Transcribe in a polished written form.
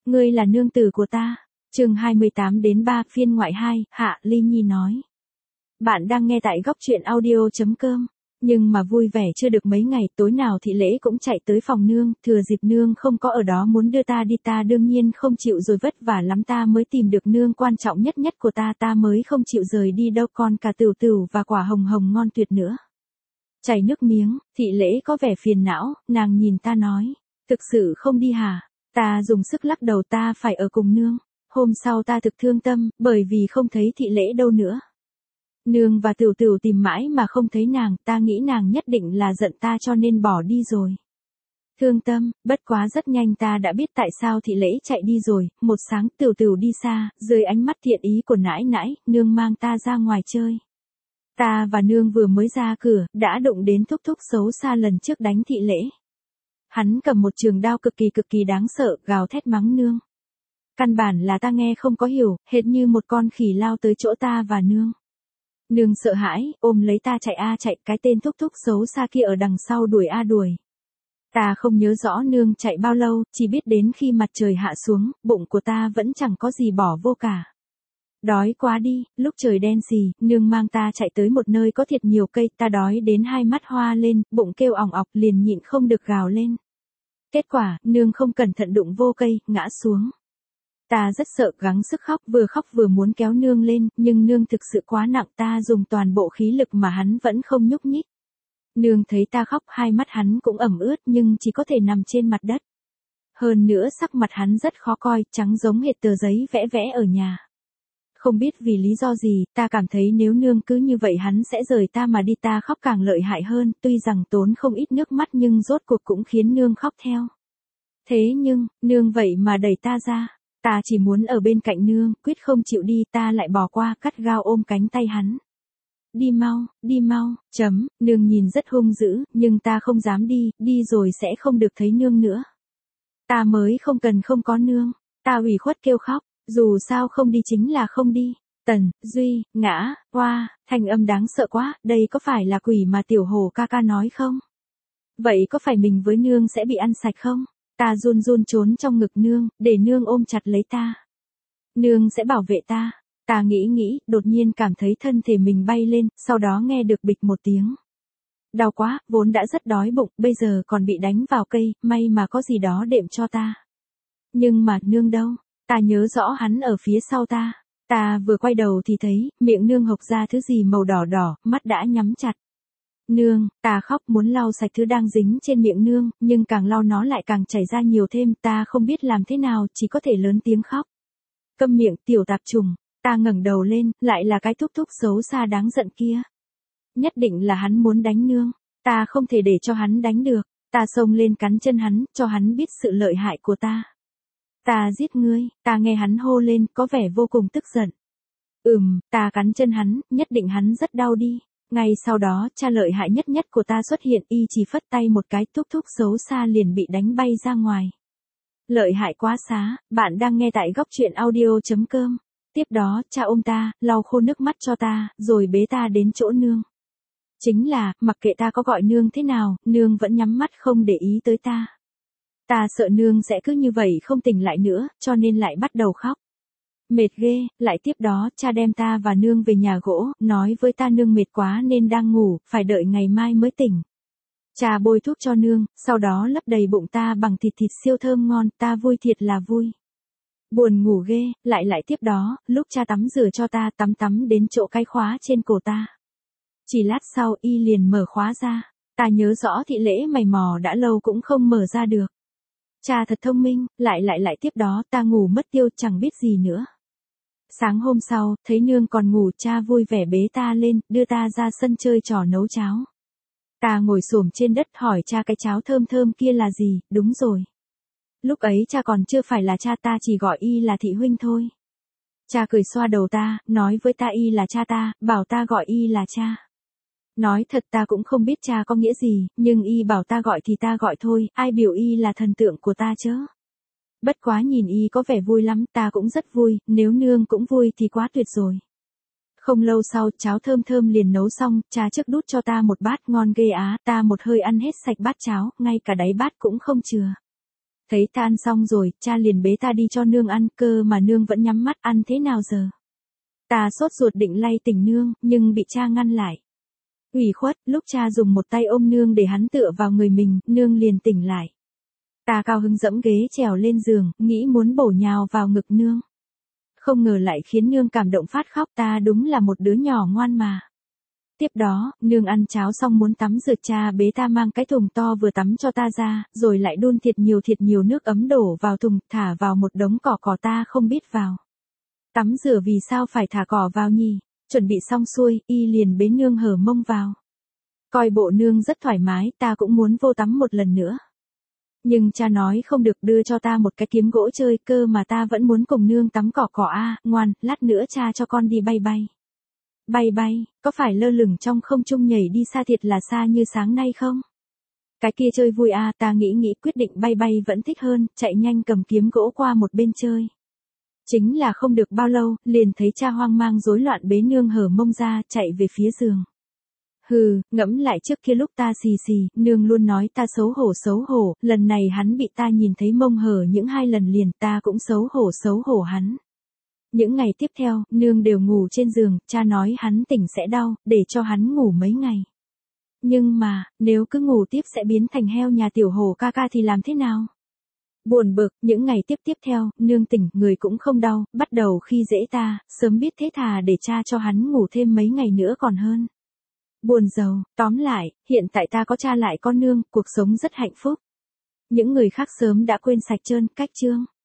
ngươi là nương tử của ta. Chương 28-3 phiên ngoại 2, Hạ Ly Nhi nói. Bạn đang nghe tại góc truyện audio.com. Nhưng mà vui vẻ chưa được mấy ngày, tối nào Thị Lễ cũng chạy tới phòng nương, thừa dịp nương không có ở đó muốn đưa ta đi, ta đương nhiên không chịu rồi, vất vả lắm ta mới tìm được nương quan trọng nhất của ta, ta mới không chịu rời đi đâu, còn cả tửu tửu và quả hồng hồng ngon tuyệt nữa. Chảy nước miếng, Thị Lễ có vẻ phiền não, nàng nhìn ta nói, thực sự không đi hả? Ta dùng sức lắc đầu, ta phải ở cùng nương. Hôm sau ta thực thương tâm, bởi vì không thấy Thị Lễ đâu nữa. Nương và tửu tửu tìm mãi mà không thấy nàng, ta nghĩ nàng nhất định là giận ta cho nên bỏ đi rồi. Thương tâm, bất quá rất nhanh ta đã biết tại sao Thị Lễ chạy đi rồi. Một sáng tửu tửu đi xa, dưới ánh mắt thiện ý của nãi nãi, nương mang ta ra ngoài chơi. Ta và nương vừa mới ra cửa, đã đụng đến thúc thúc xấu xa lần trước đánh Thị Lễ. Hắn cầm một trường đao cực kỳ đáng sợ, gào thét mắng nương. Căn bản là ta nghe không có hiểu, hệt như một con khỉ lao tới chỗ ta và nương. Nương sợ hãi, ôm lấy ta chạy chạy, cái tên thúc thúc xấu xa kia ở đằng sau đuổi đuổi. Ta không nhớ rõ nương chạy bao lâu, chỉ biết đến khi mặt trời hạ xuống, bụng của ta vẫn chẳng có gì bỏ vô cả. Đói quá đi, lúc trời đen xì, nương mang ta chạy tới một nơi có thiệt nhiều cây, ta đói đến hai mắt hoa lên, bụng kêu ỏng ọc, liền nhịn không được gào lên. Kết quả, nương không cẩn thận đụng vô cây, ngã xuống. Ta rất sợ, gắng sức khóc vừa muốn kéo nương lên, nhưng nương thực sự quá nặng, ta dùng toàn bộ khí lực mà hắn vẫn không nhúc nhích. Nương thấy ta khóc, hai mắt hắn cũng ẩm ướt nhưng chỉ có thể nằm trên mặt đất. Hơn nữa sắc mặt hắn rất khó coi, trắng giống hệt tờ giấy vẽ ở nhà. Không biết vì lý do gì, ta cảm thấy nếu nương cứ như vậy hắn sẽ rời ta mà đi, ta khóc càng lợi hại hơn, tuy rằng tốn không ít nước mắt nhưng rốt cuộc cũng khiến nương khóc theo. Thế nhưng, nương vậy mà đẩy ta ra. Ta chỉ muốn ở bên cạnh nương, quyết không chịu đi, ta lại bỏ qua, cắt gao ôm cánh tay hắn. Đi mau, nương nhìn rất hung dữ, nhưng ta không dám đi rồi sẽ không được thấy nương nữa. Ta mới không có nương, ta ủy khuất kêu khóc, dù sao không đi chính là không đi. Tần, Duy, ngã, hoa, thanh âm đáng sợ quá, đây có phải là quỷ mà tiểu hồ ca ca nói không? Vậy có phải mình với nương sẽ bị ăn sạch không? Ta run trốn trong ngực nương, để nương ôm chặt lấy ta. Nương sẽ bảo vệ ta. Ta nghĩ, đột nhiên cảm thấy thân thể mình bay lên, sau đó nghe được bịch một tiếng. Đau quá, vốn đã rất đói bụng, bây giờ còn bị đánh vào cây, may mà có gì đó đệm cho ta. Nhưng mà nương đâu? Ta nhớ rõ hắn ở phía sau ta. Ta vừa quay đầu thì thấy, miệng nương hộc ra thứ gì màu đỏ, mắt đã nhắm chặt. Nương, ta khóc muốn lau sạch thứ đang dính trên miệng nương, nhưng càng lau nó lại càng chảy ra nhiều thêm, ta không biết làm thế nào, chỉ có thể lớn tiếng khóc. Câm miệng tiểu tạp trùng, ta ngẩng đầu lên, lại là cái thúc thúc xấu xa đáng giận kia. Nhất định là hắn muốn đánh nương, ta không thể để cho hắn đánh được, ta xông lên cắn chân hắn, cho hắn biết sự lợi hại của ta. Ta giết ngươi, ta nghe hắn hô lên, có vẻ vô cùng tức giận. Ta cắn chân hắn, nhất định hắn rất đau đi. Ngay sau đó, cha lợi hại nhất của ta xuất hiện, y chỉ phất tay một cái, thúc thúc xấu xa liền bị đánh bay ra ngoài. Lợi hại quá xá, bạn đang nghe tại góc truyện audio.com. Tiếp đó, cha ôm ta, lau khô nước mắt cho ta, rồi bế ta đến chỗ nương. Chính là, mặc kệ ta có gọi nương thế nào, nương vẫn nhắm mắt không để ý tới ta. Ta sợ nương sẽ cứ như vậy không tỉnh lại nữa, cho nên lại bắt đầu khóc. Mệt ghê, lại tiếp đó, cha đem ta và nương về nhà gỗ, nói với ta nương mệt quá nên đang ngủ, phải đợi ngày mai mới tỉnh. Cha bôi thuốc cho nương, sau đó lấp đầy bụng ta bằng thịt siêu thơm ngon, ta vui thiệt là vui. Buồn ngủ ghê, lại tiếp đó, lúc cha tắm rửa cho ta, tắm đến chỗ cái khóa trên cổ ta. Chỉ lát sau, y liền mở khóa ra, ta nhớ rõ Thị Lễ mày mò đã lâu cũng không mở ra được. Cha thật thông minh, lại tiếp đó, ta ngủ mất tiêu chẳng biết gì nữa. Sáng hôm sau, thấy nương còn ngủ, cha vui vẻ bế ta lên, đưa ta ra sân chơi trò nấu cháo. Ta ngồi xổm trên đất hỏi cha cái cháo thơm kia là gì, đúng rồi. Lúc ấy cha còn chưa phải là cha, ta chỉ gọi y là Thị huynh thôi. Cha cười xoa đầu ta, nói với ta y là cha ta, bảo ta gọi y là cha. Nói thật ta cũng không biết cha có nghĩa gì, nhưng y bảo ta gọi thì ta gọi thôi, ai biểu y là thần tượng của ta chớ. Bất quá nhìn y có vẻ vui lắm, ta cũng rất vui, nếu nương cũng vui thì quá tuyệt rồi. Không lâu sau, cháo thơm liền nấu xong, cha trước đút cho ta một bát ngon ghê á, ta một hơi ăn hết sạch bát cháo, ngay cả đáy bát cũng không chừa. Thấy ta ăn xong rồi, cha liền bế ta đi cho nương ăn, cơ mà nương vẫn nhắm mắt ăn thế nào giờ. Ta sốt ruột định lay tỉnh nương, nhưng bị cha ngăn lại. Ủy khuất, lúc cha dùng một tay ôm nương để hắn tựa vào người mình, nương liền tỉnh lại. Ta cao hứng dẫm ghế trèo lên giường, nghĩ muốn bổ nhào vào ngực nương. Không ngờ lại khiến nương cảm động phát khóc, ta đúng là một đứa nhỏ ngoan mà. Tiếp đó, nương ăn cháo xong muốn tắm rửa, cha bế ta mang cái thùng to vừa tắm cho ta ra, rồi lại đun thiệt nhiều nước ấm đổ vào thùng, thả vào một đống cỏ ta không biết vào. Tắm rửa vì sao phải thả cỏ vào nhỉ? Chuẩn bị xong xuôi, y liền bế nương hở mông vào. Coi bộ nương rất thoải mái, ta cũng muốn vô tắm một lần nữa. Nhưng cha nói không được, đưa cho ta một cái kiếm gỗ chơi, cơ mà ta vẫn muốn cùng nương tắm cỏ ngoan, lát nữa cha cho con đi bay bay. Bay, có phải lơ lửng trong không trung nhảy đi xa thiệt là xa như sáng nay không? Cái kia chơi vui ta nghĩ quyết định bay vẫn thích hơn, chạy nhanh cầm kiếm gỗ qua một bên chơi. Chính là không được bao lâu, liền thấy cha hoang mang rối loạn bế nương hở mông ra, chạy về phía giường. Ngẫm lại trước kia lúc ta xì, nương luôn nói ta xấu hổ, lần này hắn bị ta nhìn thấy mông hở những 2 lần liền, ta cũng xấu hổ hắn. Những ngày tiếp theo, nương đều ngủ trên giường, cha nói hắn tỉnh sẽ đau, để cho hắn ngủ mấy ngày. Nhưng mà, nếu cứ ngủ tiếp sẽ biến thành heo nhà tiểu hổ ca thì làm thế nào? Buồn bực, những ngày tiếp theo, nương tỉnh, người cũng không đau, bắt đầu khi dễ ta, sớm biết thế thà để cha cho hắn ngủ thêm mấy ngày nữa còn hơn. Buồn rầu, tóm lại, hiện tại ta có cha lại có nương, cuộc sống rất hạnh phúc. Những người khác sớm đã quên sạch trơn, cách chương.